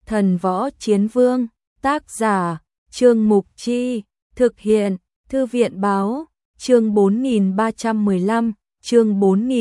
Thần Võ Chiến Vương, tác giả, Trương Mục Chi, thực hiện, Thư viện báo, chương 4315, chương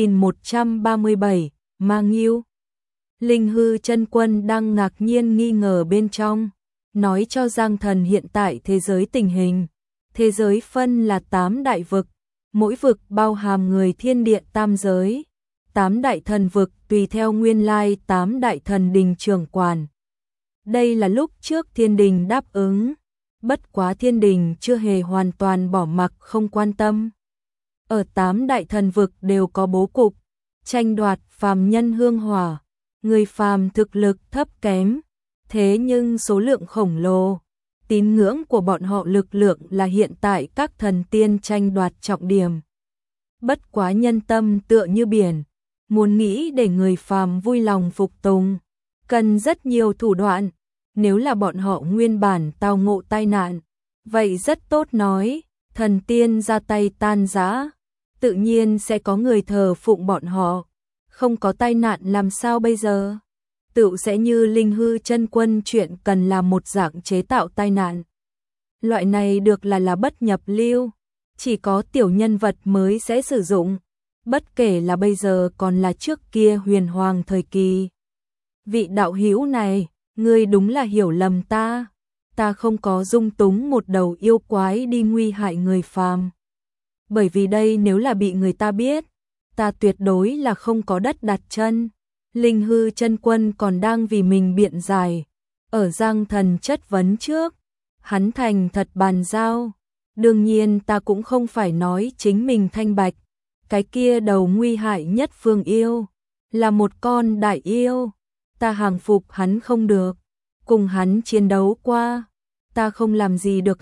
4137, Mang Yêu. Linh Hư Chân Quân đang ngạc nhiên nghi ngờ bên trong, nói cho Giang Thần hiện tại thế giới tình hình. Thế giới phân là 8 đại vực, mỗi vực bao hàm người thiên địa tam giới. 8 đại thần vực tùy theo nguyên lai 8 đại thần đình trưởng quản. Đây là lúc trước thiên đình đáp ứng, bất quá thiên đình chưa hề hoàn toàn bỏ mặc không quan tâm. Ở 8 đại thần vực đều có bố cục, tranh đoạt phàm nhân hương hỏa, người phàm thực lực thấp kém, thế nhưng số lượng khổng lồ. Tín ngưỡng của bọn họ lực lượng là hiện tại các thần tiên tranh đoạt trọng điểm. Bất quá nhân tâm tựa như biển, muốn nghĩ để người phàm vui lòng phục tùng, cần rất nhiều thủ đoạn. Nếu là bọn họ nguyên bản tao ngộ tai nạn, vậy rất tốt nói, thần tiên ra tay tan rã, tự nhiên sẽ có người thờ phụng bọn họ. Không có tai nạn làm sao bây giờ? Tựu sẽ như Linh Hư Chân Quân chuyện cần là một dạng chế tạo tai nạn. Loại này được là bất nhập lưu, chỉ có tiểu nhân vật mới sẽ sử dụng, bất kể là bây giờ còn là trước kia huyền hoàng thời kỳ. Vị đạo hữu này, ngươi đúng là hiểu lầm ta không có dung túng một đầu yêu quái đi nguy hại người phàm. Bởi vì đây nếu là bị người ta biết, ta tuyệt đối là không có đất đặt chân. Linh Hư Chân Quân còn đang vì mình biện giải, ở Giang Thần chất vấn trước, hắn thành thật bàn giao. Đương nhiên ta cũng không phải nói chính mình thanh bạch, cái kia đầu nguy hại nhất phương yêu, là một con đại yêu, ta hàng phục hắn không được, cùng hắn chiến đấu qua, ta không làm gì được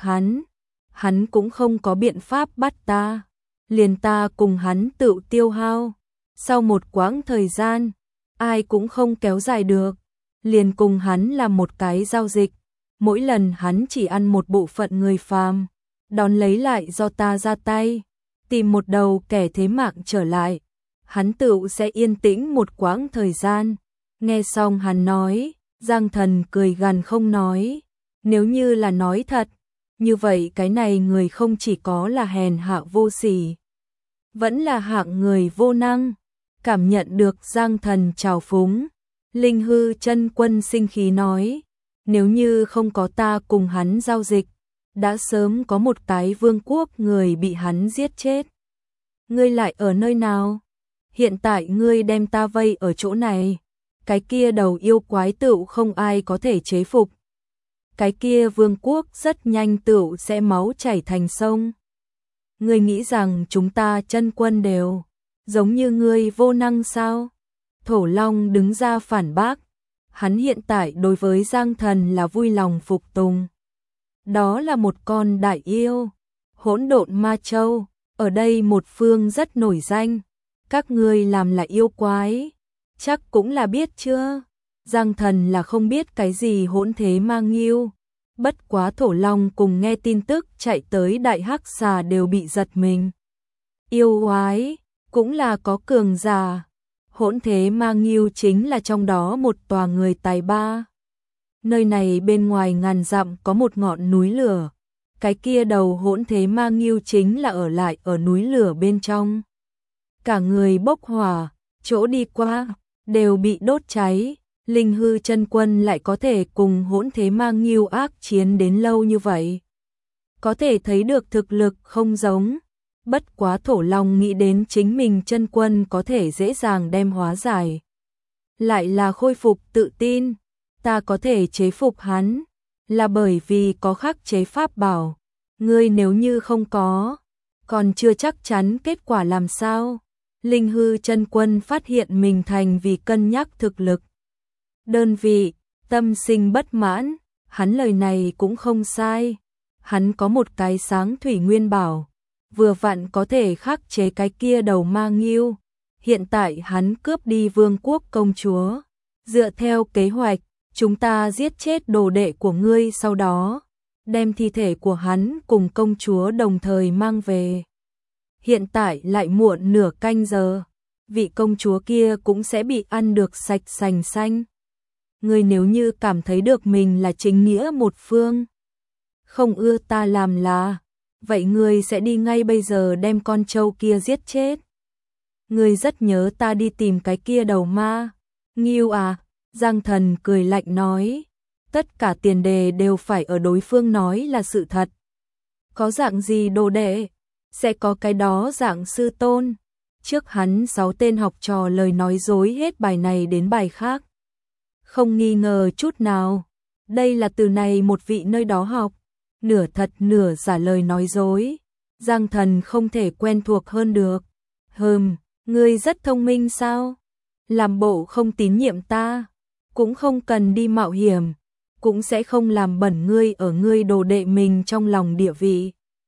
hắn cũng không có biện pháp bắt ta, liền ta cùng hắn tự tiêu hao, sau một quãng thời gian, ai cũng không kéo dài được, liền cùng hắn làm một cái giao dịch, mỗi lần hắn chỉ ăn một bộ phận người phàm, đón lấy lại do ta ra tay, tìm một đầu kẻ thế mạng trở lại, hắn tự sẽ yên tĩnh một quãng thời gian. Nghe xong hắn nói, Giang Thần cười gằn không nói, nếu như là nói thật, như vậy cái này người không chỉ có là hèn hạ vô sỉ, vẫn là hạng người vô năng. Cảm nhận được Giang Thần trào phúng, Linh Hư Chân Quân sinh khí nói, nếu như không có ta cùng hắn giao dịch, đã sớm có một cái vương quốc người bị hắn giết chết. Ngươi lại ở nơi nào? Hiện tại ngươi đem ta vây ở chỗ này, cái kia đầu yêu quái tựu không ai có thể chế phục. Cái kia vương quốc rất nhanh tựu sẽ máu chảy thành sông. Ngươi nghĩ rằng chúng ta Chân Quân đều giống như ngươi vô năng sao? Thổ Long đứng ra phản bác, hắn hiện tại đối với Giang Thần là vui lòng phục tùng. Đó là một con đại yêu, Hỗn Độn Ma Châu, ở đây một phương rất nổi danh, các ngươi làm là yêu quái, chắc cũng là biết chưa? Giang Thần là không biết cái gì hỗn thế mang yêu, bất quá Thổ Long cùng nghe tin tức chạy tới Đại Hắc Xà đều bị giật mình. Yêu quái cũng là có cường giả, hỗn thế ma nghiêu chính là trong đó một tòa người tài ba. Nơi này bên ngoài ngàn dặm có một ngọn núi lửa, cái kia đầu hỗn thế ma nghiêu chính là ở lại ở núi lửa bên trong. Cả người bốc hỏa, chỗ đi qua đều bị đốt cháy. Linh Hư Chân Quân lại có thể cùng hỗn thế ma nghiêu ác chiến đến lâu như vậy, có thể thấy được thực lực không giống. Bất quá Thổ Long nghĩ đến chính mình Chân Quân có thể dễ dàng đem hóa giải, lại là khôi phục tự tin. Ta có thể chế phục hắn, là bởi vì có khắc chế pháp bảo. Ngươi nếu như không có, còn chưa chắc chắn kết quả làm sao? Linh Hư Chân Quân phát hiện mình thành vì cân nhắc thực lực đơn vị, tâm sinh bất mãn. Hắn lời này cũng không sai, hắn có một cái sáng thủy nguyên bảo, vừa vặn có thể khắc chế cái kia đầu ma nghiêu. Hiện tại hắn cướp đi vương quốc công chúa, dựa theo kế hoạch, chúng ta giết chết đồ đệ của ngươi, sau đó đem thi thể của hắn cùng công chúa đồng thời mang về. Hiện tại lại muộn nửa canh giờ, vị công chúa kia cũng sẽ bị ăn được sạch sành xanh. ngươi nếu như cảm thấy được mình là chính nghĩa một phương, không ưa ta làm là, vậy ngươi sẽ đi ngay bây giờ đem con trâu kia giết chết. Ngươi rất nhớ ta đi tìm cái kia đầu ma. Ngưu à, Giang Thần cười lạnh nói, tất cả tiền đề đều phải ở đối phương nói là sự thật. Có dạng gì đồ đệ, sẽ có cái đó dạng sư tôn. Trước hắn 6 tên học trò lời nói dối hết bài này đến bài khác. Không nghi ngờ chút nào, đây là từ này một vị nơi đó học, nửa thật nửa giả lời nói dối. Giang Thần không thể quen thuộc hơn được. Ngươi rất thông minh sao? Làm bộ không tín nhiệm ta, cũng không cần đi mạo hiểm, cũng sẽ không làm bẩn ngươi ở ngươi đồ đệ mình trong lòng địa vị.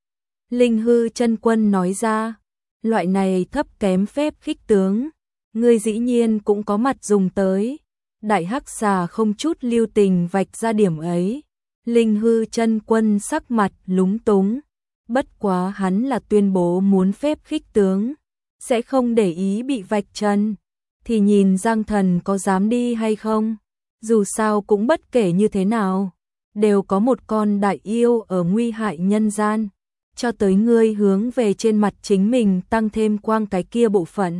Linh Hư Chân Quân nói ra, loại này thấp kém phép khích tướng, ngươi dĩ nhiên cũng có mặt dùng tới. Đại Hắc Xà không chút lưu tình vạch ra điểm ấy. Linh Hư Chân Quân sắc mặt lúng túng, bất quá hắn là tuyên bố muốn phép khích tướng, sẽ không để ý bị vạch trần, thì nhìn Giang Thần có dám đi hay không. Dù sao cũng bất kể như thế nào, đều có một con đại yêu ở nguy hại nhân gian, cho tới ngươi hướng về trên mặt chính mình tăng thêm quang cái kia bộ phận.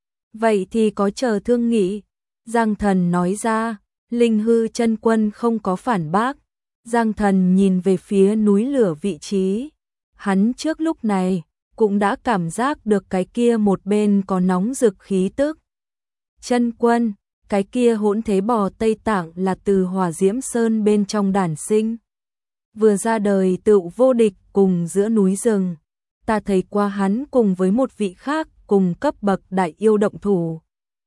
Vậy thì có chờ thương nghị. Giang Thần nói ra. Linh Hư Chân Quân không có phản bác. Giang Thần nhìn về phía núi lửa vị trí. Hắn trước lúc này cũng đã cảm giác được cái kia một bên có nóng rực khí tức. Chân Quân, cái kia hỗn thế bò Tây Tạng là từ Hỏa Diễm Sơn bên trong đản sinh. Vừa ra đời tựu vô địch cùng giữa núi rừng. Ta thấy qua hắn cùng với một vị khác cùng cấp bậc đại yêu động thủ.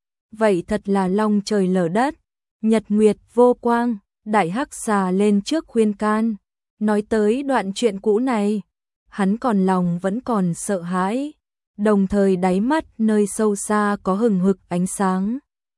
Vậy thật là long trời lở đất, nhật nguyệt vô quang. Đại Hắc Xà lên trước khuyên can. Nói tới đoạn chuyện cũ này, hắn còn lòng vẫn còn sợ hãi, đồng thời đáy mắt nơi sâu xa có hừng hực ánh sáng.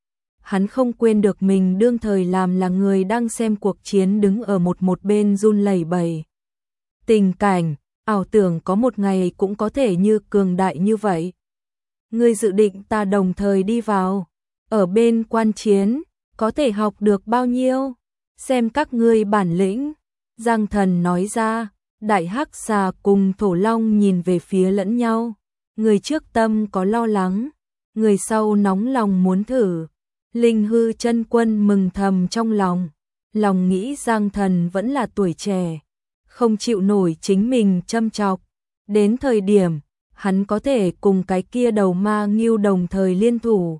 Hắn không quên được mình đương thời làm là người đang xem cuộc chiến đứng ở một bên run lẩy bẩy. Tình cảnh, ảo tưởng có một ngày cũng có thể như cường đại như vậy. Ngươi dự định ta đồng thời đi vào, ở bên quan chiến, có thể học được bao nhiêu, xem các ngươi bản lĩnh. Giang Thần nói ra. Đại Hắc Xà cùng Thổ Long nhìn về phía lẫn nhau. Người trước tâm có lo lắng, người sau nóng lòng muốn thử. Linh Hư Chân Quân mừng thầm trong lòng, lòng nghĩ Giang Thần vẫn là tuổi trẻ, không chịu nổi chính mình châm chọc. Đến thời điểm, hắn có thể cùng cái kia đầu ma Ngưu đồng thời liên thủ.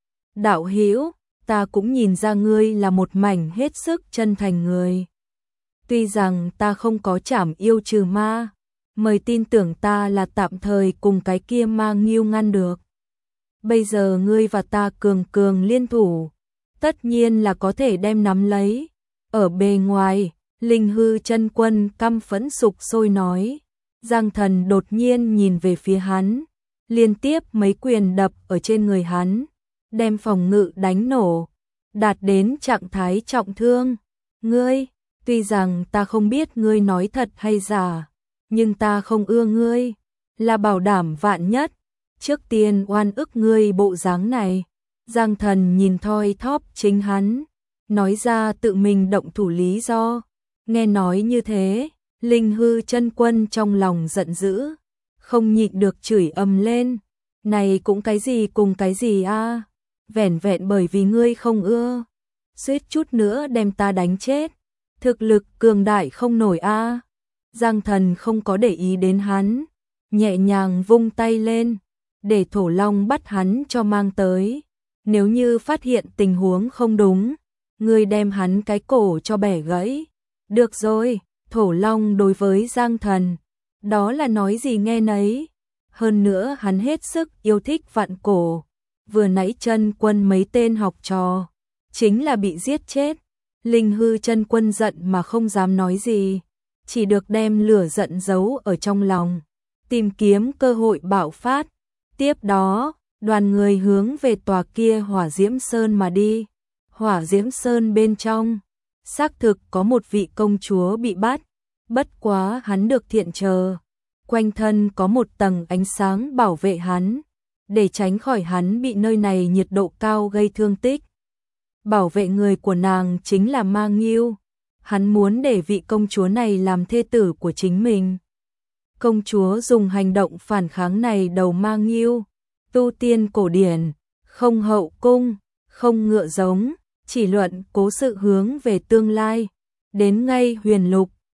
Đạo hữu, ta cũng nhìn ra ngươi là một mảnh hết sức chân thành người. Tuy rằng ta không có trảm yêu trừ ma, mời tin tưởng ta là tạm thời cùng cái kia ma Ngưu ngăn được. Bây giờ ngươi và ta cường cường liên thủ, tất nhiên là có thể đem nắm lấy. Ở bề ngoài, Linh Hư Chân Quân căm phẫn sục sôi nói. Giang Thần đột nhiên nhìn về phía hắn, liên tiếp mấy quyền đập ở trên người hắn, đem phòng ngự đánh nổ, đạt đến trạng thái trọng thương. Ngươi, tuy rằng ta không biết ngươi nói thật hay giả, nhưng ta không ưa ngươi, là bảo đảm vạn nhất. Trước tiên oan ức ngươi bộ dáng này. Giang Thần nhìn thoi thóp chính hắn, nói ra tự mình động thủ lý do. Nghe nói như thế, Linh Hư Chân Quân trong lòng giận dữ, không nhịn được chửi ầm lên. Này cũng cái gì cùng cái gì a? Vẻn vẹn bởi vì ngươi không ưa, suýt chút nữa đem ta đánh chết. Thực lực cường đại không nổi a. Giang Thần không có để ý đến hắn, nhẹ nhàng vung tay lên, để Thổ Long bắt hắn cho mang tới. Nếu như phát hiện tình huống không đúng, ngươi đem hắn cái cổ cho bẻ gãy. Được rồi, Thổ Long đối với Giang Thần, đó là nói gì nghe nấy. Hơn nữa hắn hết sức yêu thích vặn cổ. Vừa nãy Chân Quân mấy tên học trò chính là bị giết chết. Linh Hư Chân Quân giận mà không dám nói gì, chỉ được đem lửa giận giấu ở trong lòng, tìm kiếm cơ hội bạo phát. Tiếp đó, đoàn người hướng về tòa kia Hỏa Diễm Sơn mà đi. Hỏa Diễm Sơn bên trong, xác thực có một vị công chúa bị bắt, bất quá hắn được thiện chờ. Quanh thân có một tầng ánh sáng bảo vệ hắn, để tránh khỏi hắn bị nơi này nhiệt độ cao gây thương tích. bảo vệ người của nàng chính là Ma Nghiêu. Hắn muốn để vị công chúa này làm thê tử của chính mình. Công chúa dùng hành động phản kháng này đầu Ma Nghiêu, tu tiên cổ điển, không hậu cung, không ngựa giống, chỉ luận cố sự hướng về tương lai. Đến ngay Huyền Lục,